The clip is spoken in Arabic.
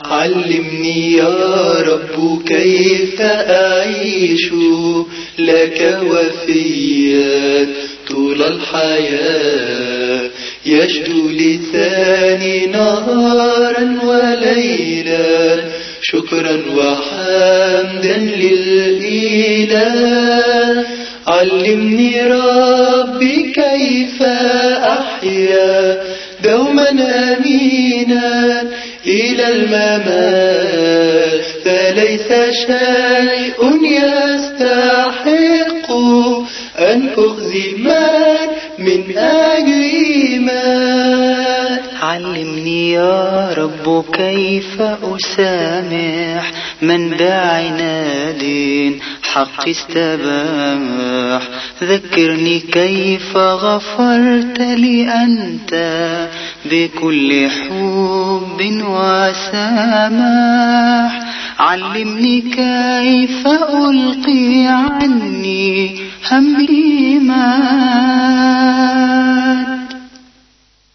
علمني يا رب كيف أعيش لك وفيا طول الحياة، يشدو لساني نهارا وليلا شكرا وحمدا للإله. علمني ربي كيف أحيا دوما أمينا إلى الممات، فليس شيء يستحق أن أخزي من أجل مات. علمني يا رب كيف أسامح من بعناد حق استباح، ذكرني كيف غفرت لي أنت بكل حب وسماح. علمني كيف ألقي عني همي